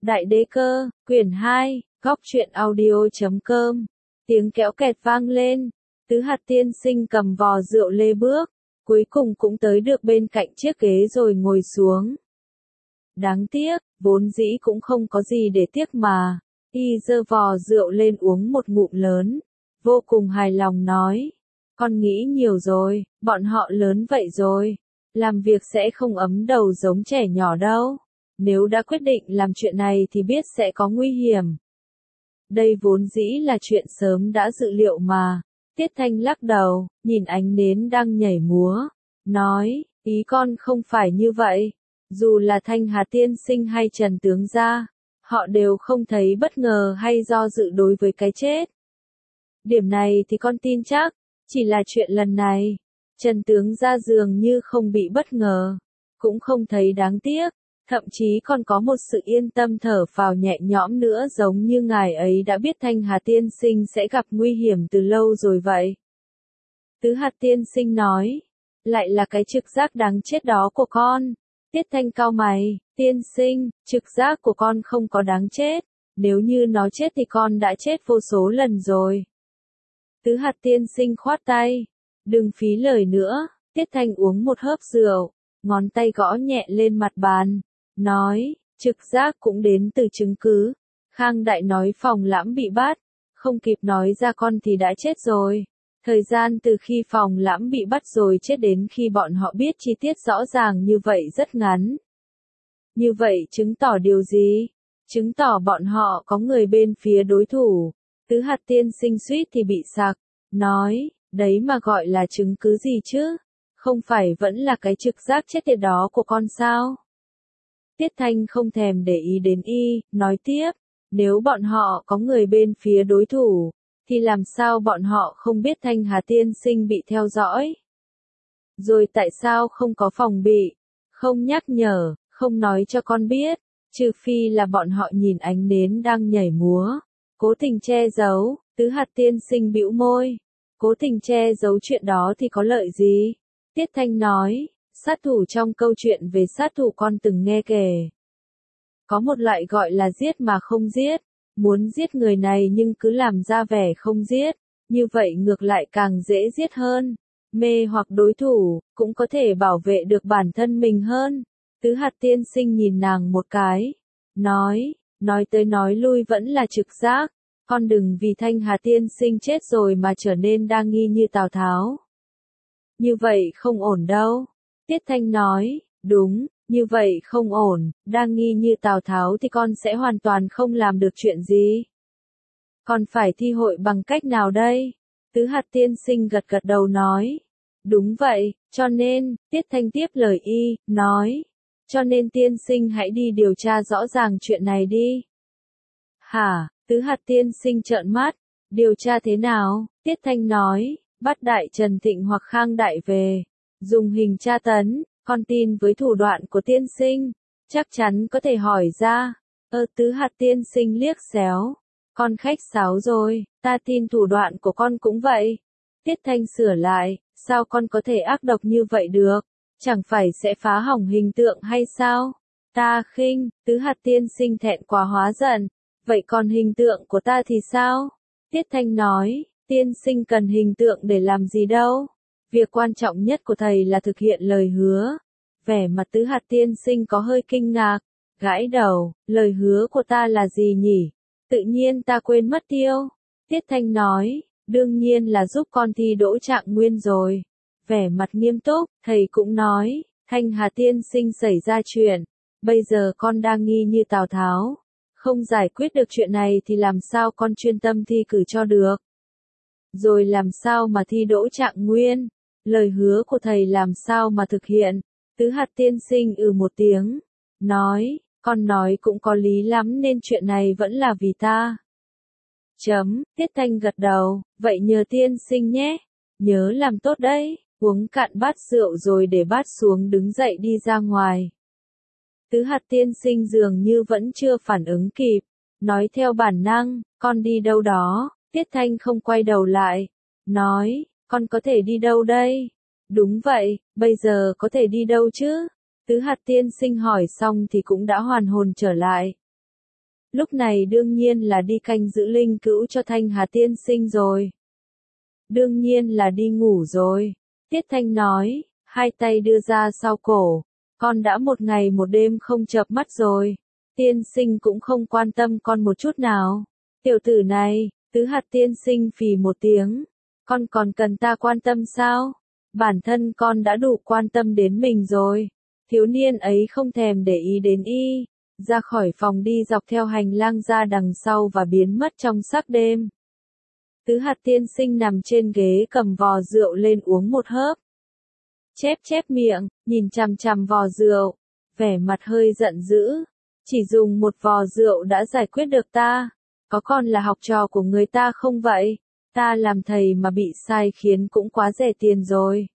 Đại đế cơ, quyển 2, góc truyện audio.com. Tiếng kéo kẹt vang lên, Tứ Hạt tiên sinh cầm vò rượu lê bước, cuối cùng cũng tới được bên cạnh chiếc ghế rồi ngồi xuống. Đáng tiếc, vốn dĩ cũng không có gì để tiếc mà, y giơ vò rượu lên uống một ngụm lớn, vô cùng hài lòng nói, con nghĩ nhiều rồi, bọn họ lớn vậy rồi, làm việc sẽ không ấm đầu giống trẻ nhỏ đâu. Nếu đã quyết định làm chuyện này thì biết sẽ có nguy hiểm. Đây vốn dĩ là chuyện sớm đã dự liệu mà. Tiết Thanh lắc đầu, nhìn ánh nến đang nhảy múa, nói, ý con không phải như vậy. Dù là Thanh Hà tiên sinh hay Trần tướng gia, họ đều không thấy bất ngờ hay do dự đối với cái chết. Điểm này thì con tin chắc, chỉ là chuyện lần này. Trần tướng gia dường như không bị bất ngờ, cũng không thấy đáng tiếc. Thậm chí còn có một sự yên tâm thở phào nhẹ nhõm nữa, giống như ngài ấy đã biết Thanh Hà tiên sinh sẽ gặp nguy hiểm từ lâu rồi vậy. Tứ Hạt tiên sinh nói, lại là cái trực giác đáng chết đó của con. Tiết Thanh cau mày, tiên sinh, trực giác của con không có đáng chết, nếu như nó chết thì con đã chết vô số lần rồi. Tứ Hạt tiên sinh khoát tay, đừng phí lời nữa. Tiết Thanh uống một hớp rượu, ngón tay gõ nhẹ lên mặt bàn. Nói, trực giác cũng đến từ chứng cứ. Khang Đại nói Phòng Lãm bị bắt, không kịp nói ra con thì đã chết rồi. Thời gian từ khi Phòng Lãm bị bắt rồi chết đến khi bọn họ biết chi tiết rõ ràng như vậy rất ngắn. Như vậy chứng tỏ điều gì? Chứng tỏ bọn họ có người bên phía đối thủ. Tứ Hạt tiên sinh suýt thì bị sặc, nói, đấy mà gọi là chứng cứ gì chứ? Không phải vẫn là cái trực giác chết tiệt đó của con sao? Tiết Thanh không thèm để ý đến y, nói tiếp, nếu bọn họ có người bên phía đối thủ, thì làm sao bọn họ không biết Thanh Hà tiên sinh bị theo dõi? Rồi tại sao không có phòng bị, không nhắc nhở, không nói cho con biết, trừ phi là bọn họ nhìn ánh nến đang nhảy múa, cố tình che giấu. Tứ Hạt tiên sinh bĩu môi, cố tình che giấu chuyện đó thì có lợi gì? Tiết Thanh nói, sát thủ trong câu chuyện về sát thủ con từng nghe kể. Có một loại gọi là giết mà không giết, muốn giết người này nhưng cứ làm ra vẻ không giết, như vậy ngược lại càng dễ giết hơn, mê hoặc đối thủ, cũng có thể bảo vệ được bản thân mình hơn. Tứ Hạt tiên sinh nhìn nàng một cái, nói tới nói lui vẫn là trực giác, con đừng vì Thanh Hà tiên sinh chết rồi mà trở nên đa nghi như Tào Tháo. Như vậy không ổn đâu. Tiết Thanh nói, đúng, như vậy không ổn, đang nghi như Tào Tháo thì con sẽ hoàn toàn không làm được chuyện gì. Con phải thi hội bằng cách nào đây? Tứ Hạt tiên sinh gật gật đầu nói, đúng vậy, cho nên, Tiết Thanh tiếp lời y, nói, cho nên tiên sinh hãy đi điều tra rõ ràng chuyện này đi. Hả? Tứ Hạt tiên sinh trợn mắt, điều tra thế nào? Tiết Thanh nói, bắt Đại Trần Thịnh hoặc Khang Đại về, dùng hình tra tấn, con tin với thủ đoạn của tiên sinh, chắc chắn có thể hỏi ra. Tứ Hạt tiên sinh liếc xéo, con khách sáo rồi, ta tin thủ đoạn của con cũng vậy. Tiết Thanh sửa lại, sao con có thể ác độc như vậy được, chẳng phải sẽ phá hỏng hình tượng hay sao? Ta khinh. Tứ Hạt tiên sinh thẹn quá hóa giận, vậy còn hình tượng của ta thì sao? Tiết Thanh nói, tiên sinh cần hình tượng để làm gì đâu. Việc quan trọng nhất của thầy là thực hiện lời hứa. Vẻ mặt Tứ Hạt tiên sinh có hơi kinh ngạc, gãi đầu, lời hứa của ta là gì nhỉ? Tự nhiên ta quên mất tiêu. Tiết Thanh nói, đương nhiên là giúp con thi đỗ Trạng Nguyên rồi. Vẻ mặt nghiêm túc, thầy cũng nói, Thanh Hà tiên sinh xảy ra chuyện, bây giờ con đang nghi như Tào Tháo. Không giải quyết được chuyện này thì làm sao con chuyên tâm thi cử cho được? Rồi làm sao mà thi đỗ Trạng Nguyên? Lời hứa của thầy làm sao mà thực hiện? Tứ Hạt tiên sinh một tiếng, nói, con nói cũng có lý lắm nên chuyện này vẫn là vì ta. Tiết Thanh gật đầu, vậy nhờ tiên sinh nhé, nhớ làm tốt đấy, uống cạn bát rượu rồi để bát xuống đứng dậy đi ra ngoài. Tứ Hạt tiên sinh dường như vẫn chưa phản ứng kịp, nói theo bản năng, con đi đâu đó. Tiết Thanh không quay đầu lại, nói, con có thể đi đâu đây? Đúng vậy, bây giờ có thể đi đâu chứ? Tứ Hạt tiên sinh hỏi xong thì cũng đã hoàn hồn trở lại. Lúc này đương nhiên là đi canh giữ linh cữu cho Thanh Hà tiên sinh rồi. Đương nhiên là đi ngủ rồi. Tiết Thanh nói, hai tay đưa ra sau cổ. Con đã một ngày một đêm không chợp mắt rồi. Tiên sinh cũng không quan tâm con một chút nào. Tiểu tử này, Tứ Hạt tiên sinh phì một tiếng. Con còn cần ta quan tâm sao? Bản thân con đã đủ quan tâm đến mình rồi. Thiếu niên ấy không thèm để ý đến y. Ra khỏi phòng đi dọc theo hành lang ra đằng sau và biến mất trong sắc đêm. Tứ Hạt tiên sinh nằm trên ghế cầm vò rượu lên uống một hớp. Chép chép miệng, nhìn chằm chằm vò rượu, vẻ mặt hơi giận dữ. Chỉ dùng một vò rượu đã giải quyết được ta. Có còn là học trò của người ta không vậy? Ta làm thầy mà bị sai khiến cũng quá rẻ tiền rồi.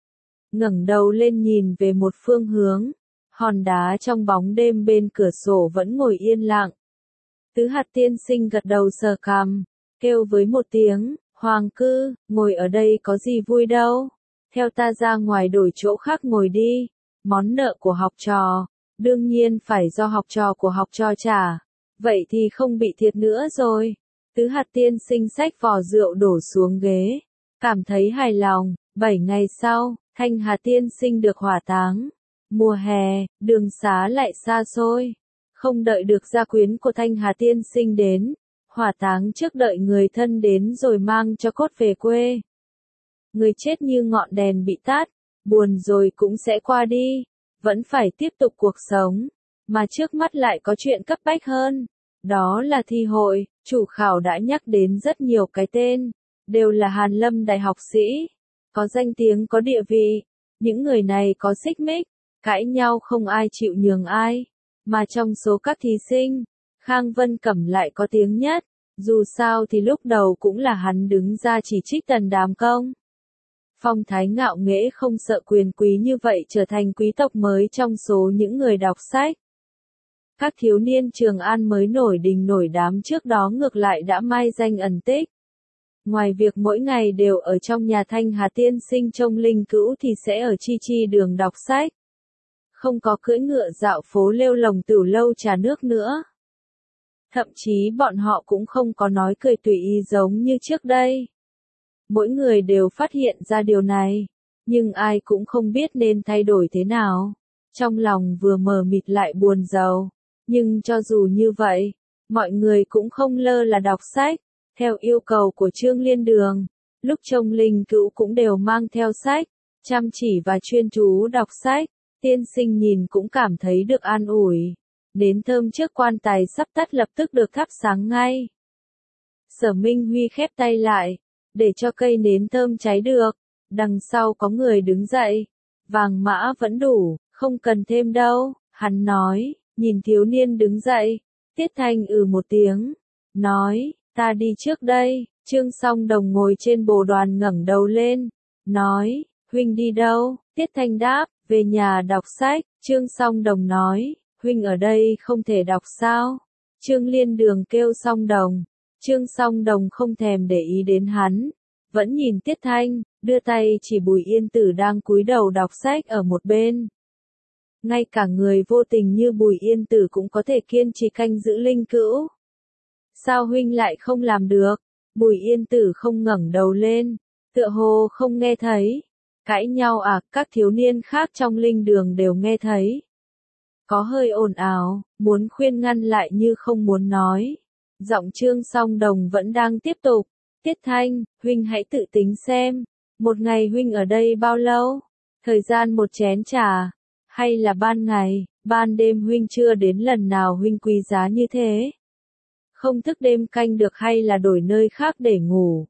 Ngẩng đầu lên nhìn về một phương hướng. Hòn đá trong bóng đêm bên cửa sổ vẫn ngồi yên lặng. Tứ Hạt tiên sinh gật đầu sờ cằm, kêu với một tiếng, Hoàng cư, ngồi ở đây có gì vui đâu. Theo ta ra ngoài đổi chỗ khác ngồi đi. Món nợ của học trò, đương nhiên phải do học trò của học trò trả. Vậy thì không bị thiệt nữa rồi. Tứ Hạt tiên sinh xách vò rượu đổ xuống ghế. Cảm thấy hài lòng. 7 ngày sau, Thanh Hà tiên sinh được hỏa táng. Mùa hè, đường xá lại xa xôi. Không đợi được gia quyến của Thanh Hà tiên sinh đến. Hỏa táng trước đợi người thân đến rồi mang cho cốt về quê. Người chết như ngọn đèn bị tắt. Buồn rồi cũng sẽ qua đi. Vẫn phải tiếp tục cuộc sống. Mà trước mắt lại có chuyện cấp bách hơn. Đó là thi hội. Chủ khảo đã nhắc đến rất nhiều cái tên. Đều là Hàn Lâm đại học sĩ. Có danh tiếng có địa vị. Những người này có xích mích. Cãi nhau không ai chịu nhường ai. Mà trong số các thí sinh, Khang Vân Cẩm lại có tiếng nhất. Dù sao thì lúc đầu cũng là hắn đứng ra chỉ trích Tần Đàm Công. Phong thái ngạo nghễ không sợ quyền quý như vậy trở thành quý tộc mới trong số những người đọc sách. Các thiếu niên Trường An mới nổi đình nổi đám trước đó ngược lại đã mai danh ẩn tích. Ngoài việc mỗi ngày đều ở trong nhà Thanh Hà tiên sinh trông linh cữu thì sẽ ở chi chi đường đọc sách. Không có cưỡi ngựa dạo phố lêu lồng tửu lâu trà nước nữa. Thậm chí bọn họ cũng không có nói cười tùy ý giống như trước đây. Mỗi người đều phát hiện ra điều này, nhưng ai cũng không biết nên thay đổi thế nào. Trong lòng vừa mờ mịt lại buồn rầu, nhưng cho dù như vậy, mọi người cũng không lơ là đọc sách. Theo yêu cầu của Trương Liên Đường, lúc trông linh cữu cũng đều mang theo sách, chăm chỉ và chuyên chú đọc sách. Tiên sinh nhìn cũng cảm thấy được an ủi. Nến thơm trước quan tài sắp tắt lập tức được thắp sáng ngay. Sở Minh Huy khép tay lại, để cho cây nến thơm cháy được. Đằng sau có người đứng dậy. Vàng mã vẫn đủ, không cần thêm đâu, hắn nói, nhìn thiếu niên đứng dậy. Tiết Thanh một tiếng, nói, ta đi trước đây. Trương Song Đồng ngồi trên bồ đoàn ngẩng đầu lên, nói, huynh đi đâu? Tiết Thanh đáp, về nhà đọc sách. Trương Song Đồng nói, huynh ở đây không thể đọc sao? Trương Liên Đường kêu Song Đồng. Trương Song Đồng không thèm để ý đến hắn, vẫn nhìn Tiết Thanh, đưa tay chỉ Bùi Yên Tử đang cúi đầu đọc sách ở một bên. Ngay cả người vô tình như Bùi Yên Tử cũng có thể kiên trì canh giữ linh cữu. Sao huynh lại không làm được? Bùi Yên Tử không ngẩng đầu lên, tựa hồ không nghe thấy. Cãi nhau à? Các thiếu niên khác trong linh đường đều nghe thấy. Có hơi ồn ào, muốn khuyên ngăn lại như không muốn nói. Giọng Trương Song Đồng vẫn đang tiếp tục. Tiết Thanh, huynh hãy tự tính xem. Một ngày huynh ở đây bao lâu? Thời gian một chén trà. Hay là ban ngày, ban đêm huynh chưa đến lần nào huynh quý giá như thế? Không thức đêm canh được hay là đổi nơi khác để ngủ?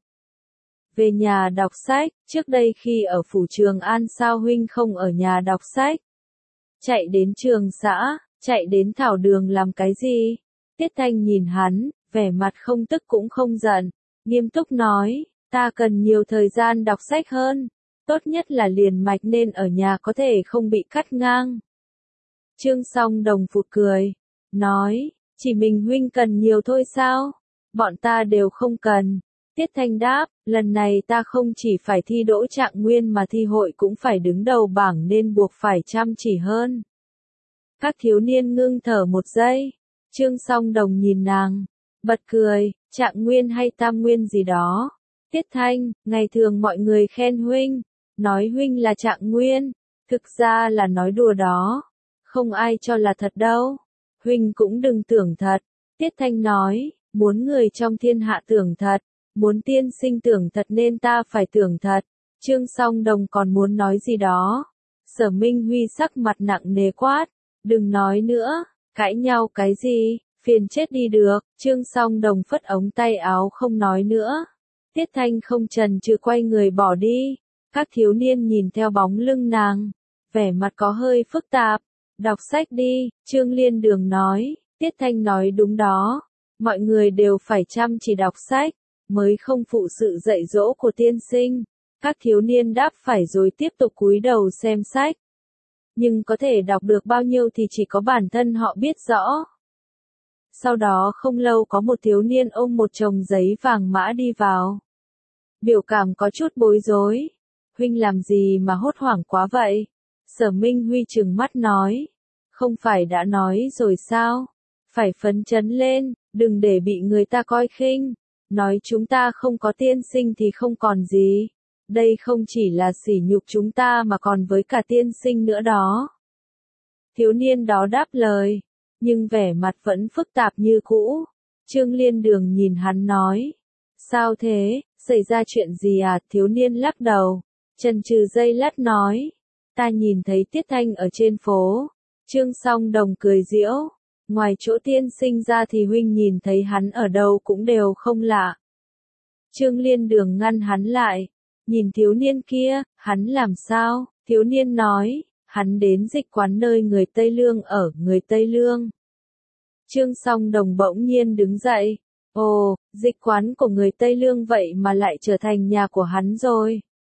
Về nhà đọc sách, trước đây khi ở phủ Trường An sao huynh không ở nhà đọc sách? Chạy đến trường xã, chạy đến thảo đường làm cái gì? Tiết Thanh nhìn hắn, vẻ mặt không tức cũng không giận, nghiêm túc nói, ta cần nhiều thời gian đọc sách hơn, tốt nhất là liền mạch nên ở nhà có thể không bị cắt ngang. Trương Song Đồng phụt cười, nói, chỉ mình huynh cần nhiều thôi sao? Bọn ta đều không cần. Tiết Thanh đáp, lần này ta không chỉ phải thi đỗ trạng nguyên mà thi hội cũng phải đứng đầu bảng nên buộc phải chăm chỉ hơn. Các thiếu niên ngưng thở một giây, Trương Song Đồng nhìn nàng, bật cười, Trạng Nguyên hay Tam Nguyên gì đó. Tiết Thanh, ngày thường mọi người khen huynh, nói huynh là Trạng Nguyên, thực ra là nói đùa đó, không ai cho là thật đâu, huynh cũng đừng tưởng thật. Tiết Thanh nói, muốn người trong thiên hạ tưởng thật, muốn tiên sinh tưởng thật nên ta phải tưởng thật. Trương Song Đồng còn muốn nói gì đó. Sở Minh Huy sắc mặt nặng nề quát, đừng nói nữa, cãi nhau cái gì, phiền chết đi được. Trương Song Đồng phất ống tay áo không nói nữa. Tiết Thanh không chần chừ quay người bỏ đi. Các thiếu niên nhìn theo bóng lưng nàng, vẻ mặt có hơi phức tạp. Đọc sách đi, Trương Liên Đường nói. Tiết Thanh nói đúng đó, mọi người đều phải chăm chỉ đọc sách, mới không phụ sự dạy dỗ của tiên sinh. Các thiếu niên đáp phải rồi tiếp tục cúi đầu xem sách. Nhưng có thể đọc được bao nhiêu thì chỉ có bản thân họ biết rõ. Sau đó không lâu có một thiếu niên ôm một chồng giấy vàng mã đi vào. Biểu cảm có chút bối rối. Huynh làm gì mà hốt hoảng quá vậy? Sở Minh Huy trừng mắt nói. Không phải đã nói rồi sao? Phải phấn chấn lên, đừng để bị người ta coi khinh. Nói chúng ta không có tiên sinh thì không còn gì. Đây không chỉ là sỉ nhục chúng ta mà còn với cả tiên sinh nữa đó. Thiếu niên đó đáp lời, nhưng vẻ mặt vẫn phức tạp như cũ. Trương Liên Đường nhìn hắn nói. Sao thế, xảy ra chuyện gì à? Thiếu niên lắc đầu, chần chừ giây lát nói. Ta nhìn thấy Tiết Thanh ở trên phố. Trương Song Đồng cười giễu. Ngoài chỗ tiên sinh ra thì huynh nhìn thấy hắn ở đâu cũng đều không lạ. Trương Liên Đường ngăn hắn lại. Nhìn thiếu niên kia, hắn làm sao? Thiếu niên nói, hắn đến dịch quán nơi người Tây Lương ở, người Tây Lương. Trương Song Đồng bỗng nhiên đứng dậy. Ồ, dịch quán của người Tây Lương vậy mà lại trở thành nhà của hắn rồi.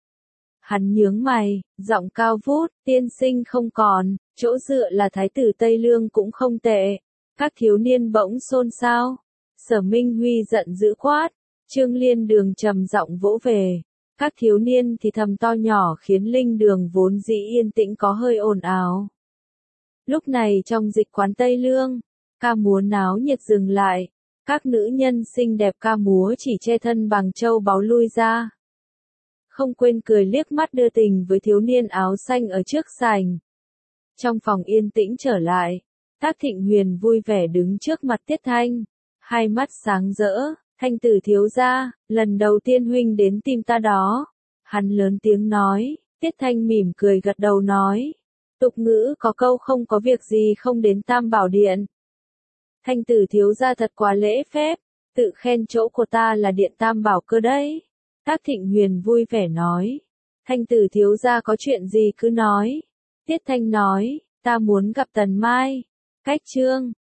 Hắn nhướng mày, giọng cao vút, tiên sinh không còn, chỗ dựa là thái tử Tây Lương cũng không tệ. Các thiếu niên bỗng xôn xao. Sở Minh Huy giận dữ quát. Trương Liên Đường trầm giọng vỗ về. Các thiếu niên thì thầm to nhỏ khiến linh đường vốn dĩ yên tĩnh có hơi ồn ào. Lúc này trong dịch quán Tây Lương, ca múa náo nhiệt dừng lại. Các nữ nhân xinh đẹp ca múa chỉ che thân bằng châu báu lui ra. Không quên cười liếc mắt đưa tình với thiếu niên áo xanh ở trước sảnh. Trong phòng yên tĩnh trở lại, Tác Thịnh Huyền vui vẻ đứng trước mặt Tiết Thanh, hai mắt sáng rỡ. Thanh tử thiếu gia, lần đầu tiên huynh đến tìm ta đó. Hắn lớn tiếng nói. Tiết Thanh mỉm cười gật đầu nói. Tục ngữ có câu không có việc gì không đến Tam Bảo Điện. Thanh tử thiếu gia thật quá lễ phép, tự khen chỗ của ta là Điện Tam Bảo cơ đấy. Tác Thịnh Huyền vui vẻ nói. Thanh tử thiếu gia có chuyện gì cứ nói. Tiết Thanh nói, ta muốn gặp Tần Mai. Cách chương